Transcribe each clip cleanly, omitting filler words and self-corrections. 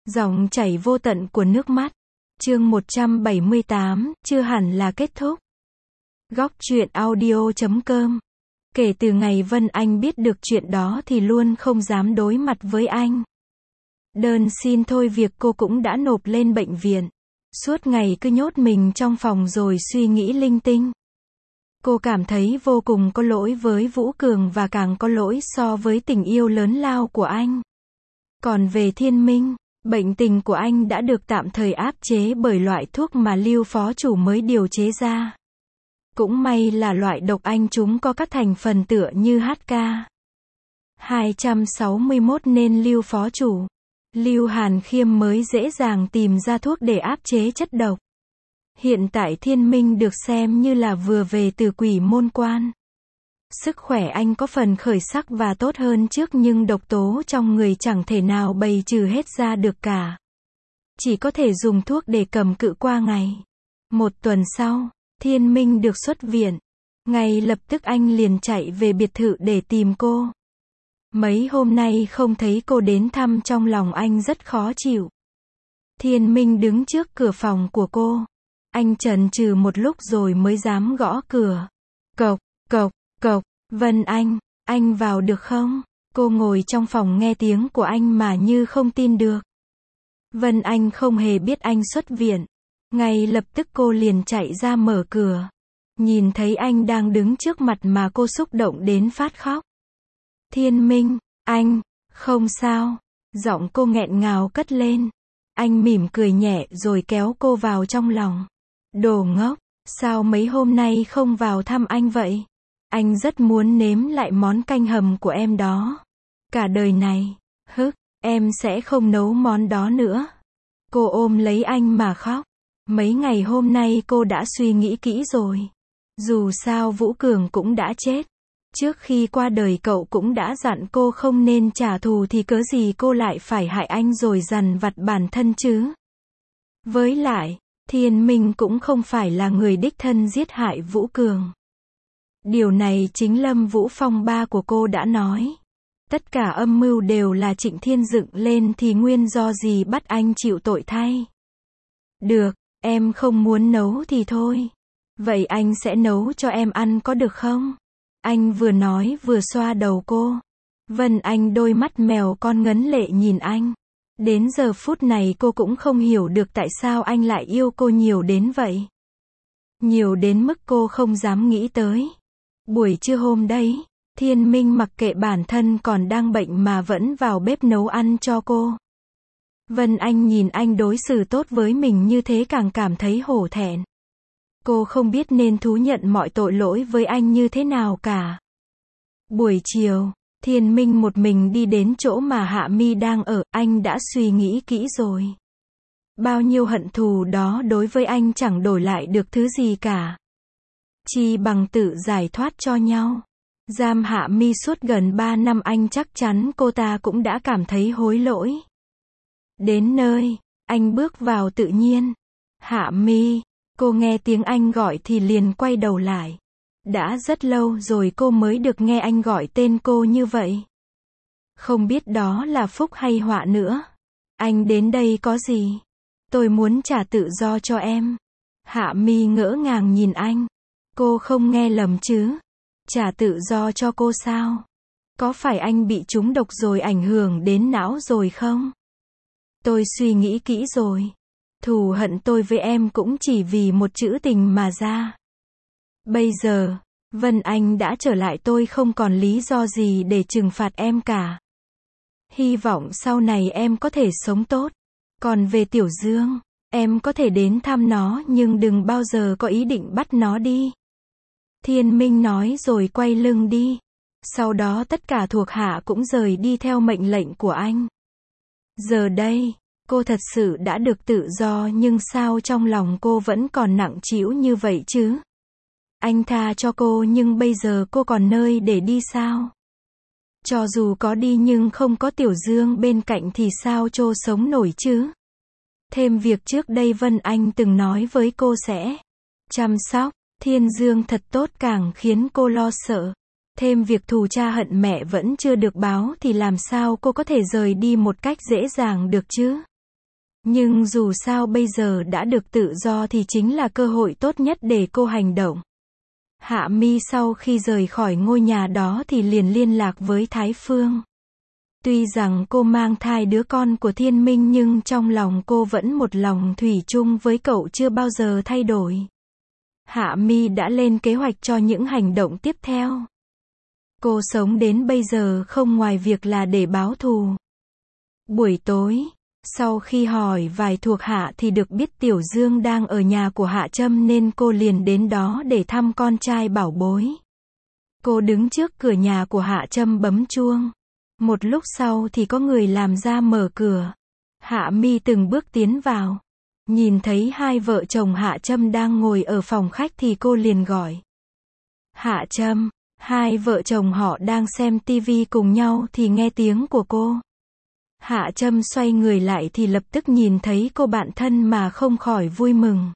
Dòng chảy vô tận của nước mắt. Chương 178, chưa hẳn là kết thúc. Góc truyện audio.com. Kể từ ngày Vân Anh biết được chuyện đó thì luôn không dám đối mặt với anh. Đơn xin thôi việc cô cũng đã nộp lên bệnh viện. Suốt ngày cứ nhốt mình trong phòng rồi suy nghĩ linh tinh. Cô cảm thấy vô cùng có lỗi với Vũ Cường và càng có lỗi so với tình yêu lớn lao của anh. Còn về Thiên Minh, bệnh tình của anh đã được tạm thời áp chế bởi loại thuốc mà Lưu phó chủ mới điều chế ra. Cũng may là loại độc anh chúng có các thành phần tựa như HK 261 nên Lưu phó chủ, Lưu Hàn Khiêm mới dễ dàng tìm ra thuốc để áp chế chất độc. Hiện tại Thiên Minh được xem như là vừa về từ Quỷ Môn Quan. Sức khỏe anh có phần khởi sắc và tốt hơn trước nhưng độc tố trong người chẳng thể nào bày trừ hết ra được cả. Chỉ có thể dùng thuốc để cầm cự qua ngày. Một tuần sau, Thiên Minh được xuất viện. Ngay lập tức anh liền chạy về biệt thự để tìm cô. Mấy hôm nay không thấy cô đến thăm trong lòng anh rất khó chịu. Thiên Minh đứng trước cửa phòng của cô. Anh chần chừ một lúc rồi mới dám gõ cửa. Cộc, cộc, cộc, Vân anh vào được không? Cô ngồi trong phòng nghe tiếng của anh mà như không tin được. Vân Anh không hề biết anh xuất viện. Ngay lập tức cô liền chạy ra mở cửa. Nhìn thấy anh đang đứng trước mặt mà cô xúc động đến phát khóc. Thiên Minh, anh, không sao. Giọng cô nghẹn ngào cất lên. Anh mỉm cười nhẹ rồi kéo cô vào trong lòng. Đồ ngốc, sao mấy hôm nay không vào thăm anh vậy? Anh rất muốn nếm lại món canh hầm của em đó. Cả đời này, em sẽ không nấu món đó nữa. Cô ôm lấy anh mà khóc. Mấy ngày hôm nay cô đã suy nghĩ kỹ rồi. Dù sao Vũ Cường cũng đã chết. Trước khi qua đời cậu cũng đã dặn cô không nên trả thù thì cớ gì cô lại phải hại anh rồi dằn vặt bản thân chứ. Với lại, Thiên Minh cũng không phải là người đích thân giết hại Vũ Cường. Điều này chính Lâm Vũ Phong ba của cô đã nói. Tất cả âm mưu đều là Trịnh Thiên dựng lên thì nguyên do gì bắt anh chịu tội thay. Được, em không muốn nấu thì thôi. Vậy anh sẽ nấu cho em ăn có được không? Anh vừa nói vừa xoa đầu cô. Vân Anh đôi mắt mèo con ngấn lệ nhìn anh. Đến giờ phút này cô cũng không hiểu được tại sao anh lại yêu cô nhiều đến vậy. Nhiều đến mức cô không dám nghĩ tới. Buổi trưa hôm đấy, Thiên Minh mặc kệ bản thân còn đang bệnh mà vẫn vào bếp nấu ăn cho cô. Vân Anh nhìn anh đối xử tốt với mình như thế càng cảm thấy hổ thẹn. Cô không biết nên thú nhận mọi tội lỗi với anh như thế nào cả. Buổi chiều, Thiên Minh một mình đi đến chỗ mà Hạ Mi đang ở, anh đã suy nghĩ kỹ rồi. Bao nhiêu hận thù đó đối với anh chẳng đổi lại được thứ gì cả. Chi bằng tự giải thoát cho nhau. Giam Hạ Mi suốt gần 3 năm anh chắc chắn cô ta cũng đã cảm thấy hối lỗi. Đến nơi, anh bước vào tự nhiên. Hạ Mi, cô nghe tiếng anh gọi thì liền quay đầu lại. Đã rất lâu rồi cô mới được nghe anh gọi tên cô như vậy. Không biết đó là phúc hay họa nữa. Anh đến đây có gì? Tôi muốn trả tự do cho em. Hạ Mi ngỡ ngàng nhìn anh. Cô không nghe lầm chứ? Trả tự do cho cô sao? Có phải anh bị trúng độc rồi ảnh hưởng đến não rồi không? Tôi suy nghĩ kỹ rồi. Thù hận tôi với em cũng chỉ vì một chữ tình mà ra. Bây giờ, Vân Anh đã trở lại, tôi không còn lý do gì để trừng phạt em cả. Hy vọng sau này em có thể sống tốt. Còn về Tiểu Dương, em có thể đến thăm nó nhưng đừng bao giờ có ý định bắt nó đi. Thiên Minh nói rồi quay lưng đi. Sau đó tất cả thuộc hạ cũng rời đi theo mệnh lệnh của anh. Giờ đây, cô thật sự đã được tự do nhưng sao trong lòng cô vẫn còn nặng trĩu như vậy chứ? Anh tha cho cô nhưng bây giờ cô còn nơi để đi sao? Cho dù có đi nhưng không có Tiểu Dương bên cạnh thì sao cô sống nổi chứ? Thêm việc trước đây Vân Anh từng nói với cô sẽ chăm sóc Thiên Dương thật tốt càng khiến cô lo sợ. Thêm việc thù cha hận mẹ vẫn chưa được báo thì làm sao cô có thể rời đi một cách dễ dàng được chứ? Nhưng dù sao bây giờ đã được tự do thì chính là cơ hội tốt nhất để cô hành động. Hạ Mi sau khi rời khỏi ngôi nhà đó thì liền liên lạc với Thái Phương. Tuy rằng cô mang thai đứa con của Thiên Minh nhưng trong lòng cô vẫn một lòng thủy chung với cậu chưa bao giờ thay đổi. Hạ Mi đã lên kế hoạch cho những hành động tiếp theo. Cô sống đến bây giờ không ngoài việc là để báo thù. Buổi tối, sau khi hỏi vài thuộc hạ thì được biết Tiểu Dương đang ở nhà của Hạ Trâm nên cô liền đến đó để thăm con trai bảo bối. Cô đứng trước cửa nhà của Hạ Trâm bấm chuông. Một lúc sau thì có người làm ra mở cửa. Hạ Mi từng bước tiến vào. Nhìn thấy hai vợ chồng Hạ Trâm đang ngồi ở phòng khách thì cô liền gọi. Hạ Trâm, hai vợ chồng họ đang xem tivi cùng nhau thì nghe tiếng của cô. Hạ Trâm xoay người lại thì lập tức nhìn thấy cô bạn thân mà không khỏi vui mừng.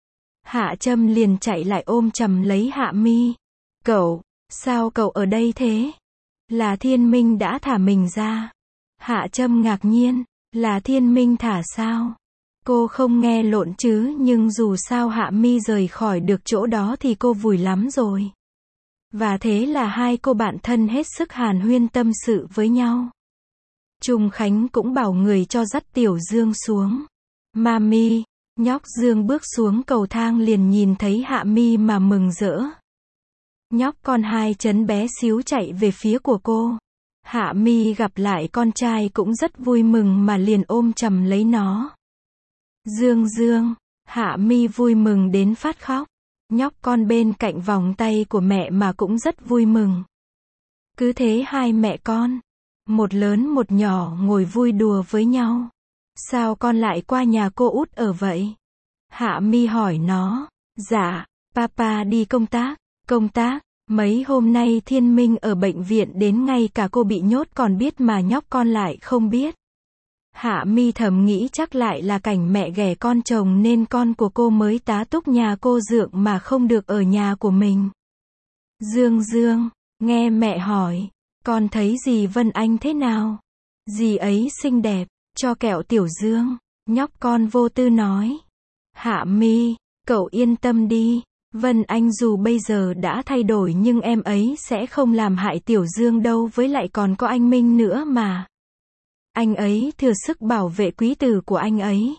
Hạ Trâm liền chạy lại ôm chầm lấy Hạ Mi. Cậu, sao cậu ở đây thế? Là Thiên Minh đã thả mình ra. Hạ Trâm ngạc nhiên, là Thiên Minh thả sao? Cô không nghe lộn chứ, nhưng dù sao Hạ Mi rời khỏi được chỗ đó thì cô vui lắm rồi. Và thế là hai cô bạn thân hết sức hàn huyên tâm sự với nhau. Trung Khánh cũng bảo người cho dắt Tiểu Dương xuống. Mami, nhóc Dương bước xuống cầu thang liền nhìn thấy Hạ Mi mà mừng rỡ. Nhóc con hai chân bé xíu chạy về phía của cô. Hạ Mi gặp lại con trai cũng rất vui mừng mà liền ôm chầm lấy nó. Dương Dương, Hạ Mi vui mừng đến phát khóc. Nhóc con bên cạnh vòng tay của mẹ mà cũng rất vui mừng. Cứ thế hai mẹ con, một lớn một nhỏ ngồi vui đùa với nhau. Sao con lại qua nhà cô út ở vậy? Hạ Mi hỏi nó. Dạ, papa đi công tác. Công tác, mấy hôm nay Thiên Minh ở bệnh viện đến ngay cả cô bị nhốt còn biết mà nhóc con lại không biết. Hạ Mi thầm nghĩ chắc lại là cảnh mẹ ghẻ con chồng nên con của cô mới tá túc nhà cô dượng mà không được ở nhà của mình. Dương Dương, nghe mẹ hỏi, con thấy dì Vân Anh thế nào? Dì ấy xinh đẹp, cho kẹo Tiểu Dương, nhóc con vô tư nói. Hạ Mi, cậu yên tâm đi, Vân Anh dù bây giờ đã thay đổi nhưng em ấy sẽ không làm hại Tiểu Dương đâu, với lại còn có anh Minh nữa mà. Anh ấy thừa sức bảo vệ quý tử của anh ấy.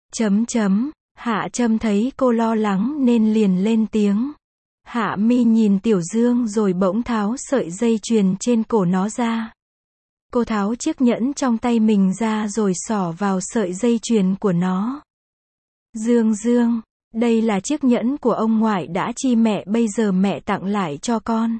Hạ Trâm thấy cô lo lắng nên liền lên tiếng. Hạ Mi nhìn Tiểu Dương rồi bỗng tháo sợi dây chuyền trên cổ nó ra. Cô tháo chiếc nhẫn trong tay mình ra rồi xỏ vào sợi dây chuyền của nó. Dương Dương, đây là chiếc nhẫn của ông ngoại đã chi mẹ, bây giờ mẹ tặng lại cho con.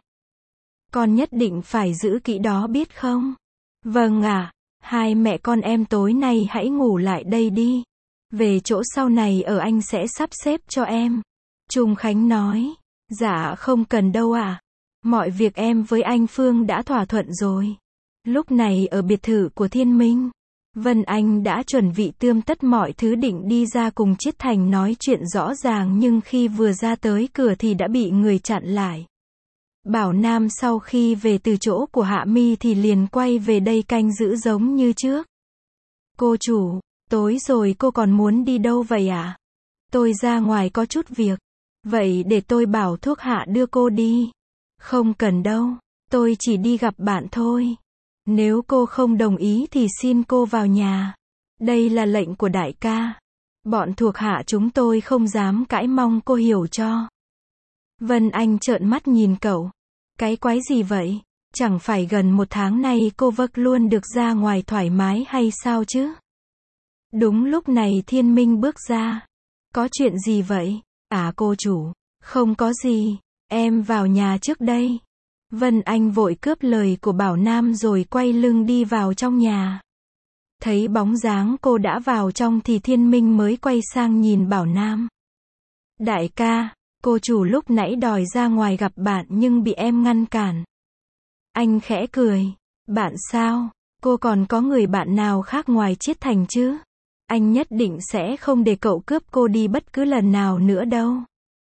Con nhất định phải giữ kỹ đó biết không? Vâng ạ. Hai mẹ con em tối nay hãy ngủ lại đây đi. Về chỗ sau này ở anh sẽ sắp xếp cho em. Trung Khánh nói. Dạ không cần đâu ạ. Mọi việc em với anh Phương đã thỏa thuận rồi. Lúc này ở biệt thự của Thiên Minh, Vân Anh đã chuẩn bị tươm tất mọi thứ định đi ra cùng Chiết Thành nói chuyện rõ ràng, nhưng khi vừa ra tới cửa thì đã bị người chặn lại. Bảo Nam sau khi về từ chỗ của Hạ Mi thì liền quay về đây canh giữ giống như trước. Cô chủ, tối rồi cô còn muốn đi đâu vậy ạ? Tôi ra ngoài có chút việc. Vậy để tôi bảo thuốc hạ đưa cô đi. Không cần đâu, tôi chỉ đi gặp bạn thôi. Nếu cô không đồng ý thì xin cô vào nhà. Đây là lệnh của đại ca. Bọn thuộc hạ chúng tôi không dám cãi, mong cô hiểu cho. Vân Anh trợn mắt nhìn cậu. Cái quái gì vậy? Chẳng phải gần một tháng nay cô vâng luôn được ra ngoài thoải mái hay sao chứ? Đúng lúc này Thiên Minh bước ra. Có chuyện gì vậy? À cô chủ, không có gì, em vào nhà trước đây. Vân Anh vội cướp lời của Bảo Nam rồi quay lưng đi vào trong nhà. Thấy bóng dáng cô đã vào trong thì Thiên Minh mới quay sang nhìn Bảo Nam. Đại ca, cô chủ lúc nãy đòi ra ngoài gặp bạn nhưng bị em ngăn cản. Anh khẽ cười. Bạn sao? Cô còn có người bạn nào khác ngoài Chiết Thành chứ? Anh nhất định sẽ không để cậu cướp cô đi bất cứ lần nào nữa đâu.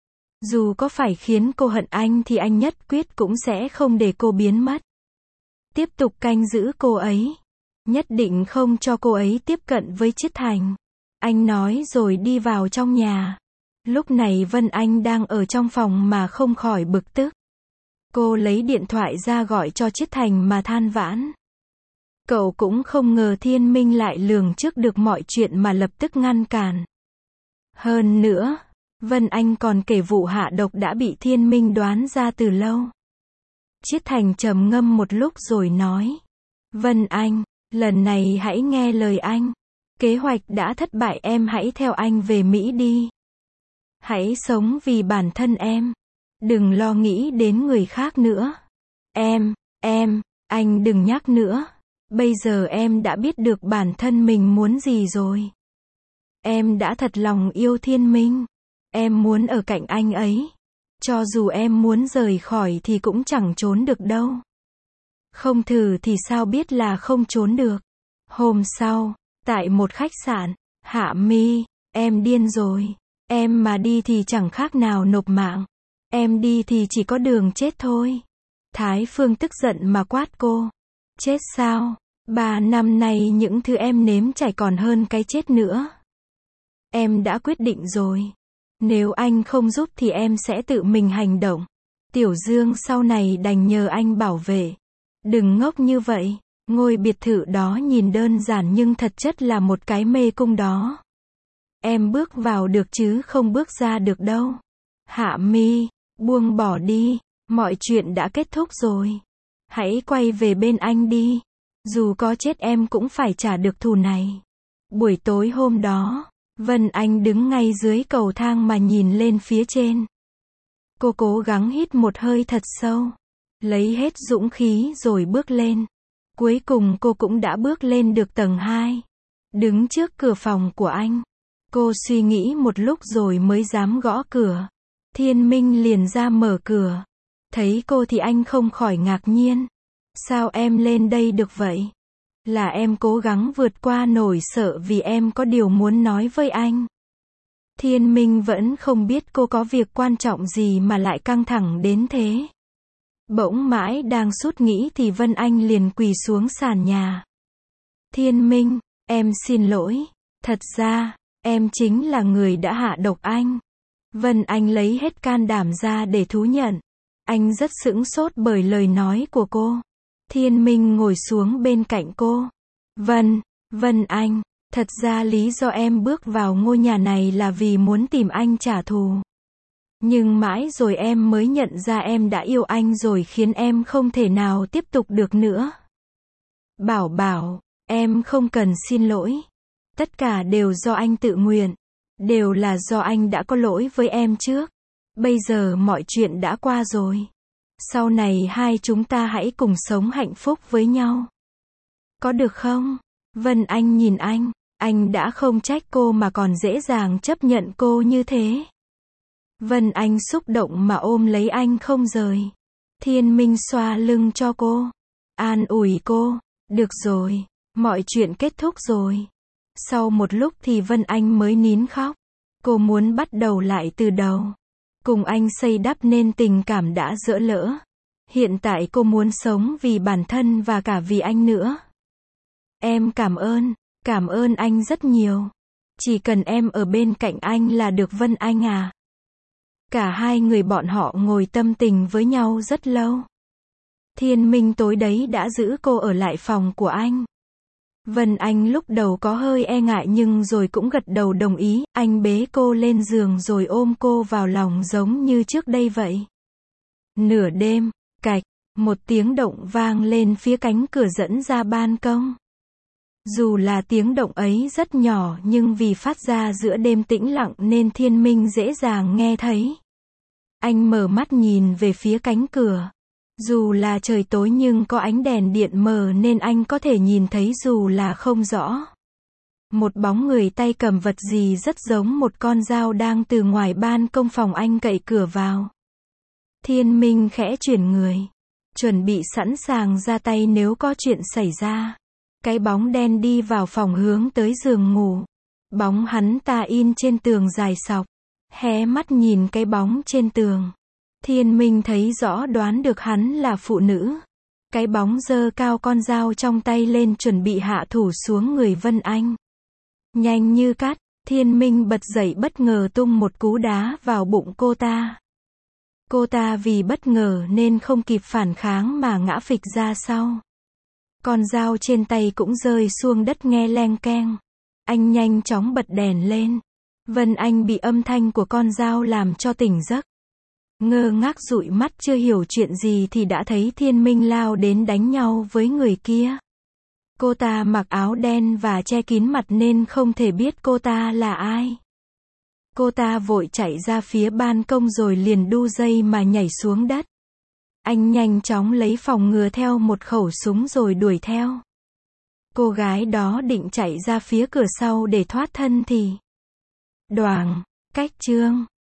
Dù có phải khiến cô hận anh thì anh nhất quyết cũng sẽ không để cô biến mất. Tiếp tục canh giữ cô ấy. Nhất định không cho cô ấy tiếp cận với Chiết Thành. Anh nói rồi đi vào trong nhà. Lúc này Vân Anh đang ở trong phòng mà không khỏi bực tức. Cô lấy điện thoại ra gọi cho Chiết Thành mà than vãn. Cậu cũng không ngờ Thiên Minh lại lường trước được mọi chuyện mà lập tức ngăn cản. Hơn nữa, Vân Anh còn kể vụ hạ độc đã bị Thiên Minh đoán ra từ lâu. Chiết Thành trầm ngâm một lúc rồi nói. Vân Anh, lần này hãy nghe lời anh. Kế hoạch đã thất bại, em hãy theo anh về Mỹ đi. Hãy sống vì bản thân em. Đừng lo nghĩ đến người khác nữa. Anh đừng nhắc nữa. Bây giờ em đã biết được bản thân mình muốn gì rồi. Em đã thật lòng yêu Thiên Minh. Em muốn ở cạnh anh ấy. Cho dù em muốn rời khỏi thì cũng chẳng trốn được đâu. Không thử thì sao biết là không trốn được. Hôm sau, tại một khách sạn, Hạ Mi, em điên rồi. Em mà đi thì chẳng khác nào nộp mạng. Em đi thì chỉ có đường chết thôi. Thái Phương tức giận mà quát cô. Chết sao? 3 năm nay những thứ em nếm trải còn hơn cái chết nữa. Em đã quyết định rồi. Nếu anh không giúp thì em sẽ tự mình hành động. Tiểu Dương sau này đành nhờ anh bảo vệ. Đừng ngốc như vậy. Ngôi biệt thự đó nhìn đơn giản nhưng thật chất là một cái mê cung đó. Em bước vào được chứ không bước ra được đâu. Hạ Mi, buông bỏ đi. Mọi chuyện đã kết thúc rồi. Hãy quay về bên anh đi. Dù có chết em cũng phải trả được thù này. Buổi tối hôm đó, Vân Anh đứng ngay dưới cầu thang mà nhìn lên phía trên. Cô cố gắng hít một hơi thật sâu. Lấy hết dũng khí rồi bước lên. Cuối cùng cô cũng đã bước lên được tầng 2. Đứng trước cửa phòng của anh. Cô suy nghĩ một lúc rồi mới dám gõ cửa. Thiên Minh liền ra mở cửa. Thấy cô thì anh không khỏi ngạc nhiên. Sao em lên đây được vậy? Là em cố gắng vượt qua nỗi sợ vì em có điều muốn nói với anh. Thiên Minh vẫn không biết cô có việc quan trọng gì mà lại căng thẳng đến thế. Bỗng mãi đang sút nghĩ thì Vân Anh liền quỳ xuống sàn nhà. Thiên Minh, em xin lỗi. Thật ra, em chính là người đã hạ độc anh. Vân Anh lấy hết can đảm ra để thú nhận. Anh rất sửng sốt bởi lời nói của cô. Thiên Minh ngồi xuống bên cạnh cô. Vân Anh, thật ra lý do em bước vào ngôi nhà này là vì muốn tìm anh trả thù. Nhưng mãi rồi em mới nhận ra em đã yêu anh rồi khiến em không thể nào tiếp tục được nữa. Bảo, em không cần xin lỗi. Tất cả đều do anh tự nguyện. Đều là do anh đã có lỗi với em trước. Bây giờ mọi chuyện đã qua rồi. Sau này hai chúng ta hãy cùng sống hạnh phúc với nhau. Có được không? Vân Anh nhìn anh đã không trách cô mà còn dễ dàng chấp nhận cô như thế. Vân Anh xúc động mà ôm lấy anh không rời. Thiên Minh xoa lưng cho cô. An ủi cô. Được rồi, mọi chuyện kết thúc rồi. Sau một lúc thì Vân Anh mới nín khóc. Cô muốn bắt đầu lại từ đầu. Cùng anh xây đắp nên tình cảm đã dỡ lỡ. Hiện tại cô muốn sống vì bản thân và cả vì anh nữa. Em cảm ơn anh rất nhiều. Chỉ cần em ở bên cạnh anh là được Vân Anh à. Cả hai người bọn họ ngồi tâm tình với nhau rất lâu. Thiên Minh tối đấy đã giữ cô ở lại phòng của anh. Vân Anh lúc đầu có hơi e ngại nhưng rồi cũng gật đầu đồng ý. Anh bế cô lên giường rồi ôm cô vào lòng giống như trước đây vậy. Nửa đêm, cạch, một tiếng động vang lên phía cánh cửa dẫn ra ban công. Dù là tiếng động ấy rất nhỏ nhưng vì phát ra giữa đêm tĩnh lặng nên Thiên Minh dễ dàng nghe thấy. Anh mở mắt nhìn về phía cánh cửa. Dù là trời tối nhưng có ánh đèn điện mờ nên anh có thể nhìn thấy dù là không rõ. Một bóng người tay cầm vật gì rất giống một con dao đang từ ngoài ban công phòng anh cậy cửa vào. Thiên Minh khẽ chuyển người. Chuẩn bị sẵn sàng ra tay nếu có chuyện xảy ra. Cái bóng đen đi vào phòng hướng tới giường ngủ. Bóng hắn ta in trên tường dài sọc. Hé mắt nhìn cái bóng trên tường. Thiên Minh thấy rõ đoán được hắn là phụ nữ. Cái bóng giơ cao con dao trong tay lên chuẩn bị hạ thủ xuống người Vân Anh. Nhanh như cắt, Thiên Minh bật dậy bất ngờ tung một cú đá vào bụng cô ta. Cô ta vì bất ngờ nên không kịp phản kháng mà ngã phịch ra sau. Con dao trên tay cũng rơi xuống đất nghe leng keng. Anh nhanh chóng bật đèn lên. Vân Anh bị âm thanh của con dao làm cho tỉnh giấc. Ngơ ngác dụi mắt chưa hiểu chuyện gì thì đã thấy Thiên Minh lao đến đánh nhau với người kia. Cô ta mặc áo đen và che kín mặt nên không thể biết cô ta là ai. Cô ta vội chạy ra phía ban công rồi liền đu dây mà nhảy xuống đất. Anh nhanh chóng lấy phòng ngừa theo một khẩu súng rồi đuổi theo. Cô gái đó định chạy ra phía cửa sau để thoát thân thì đoàng, cách chương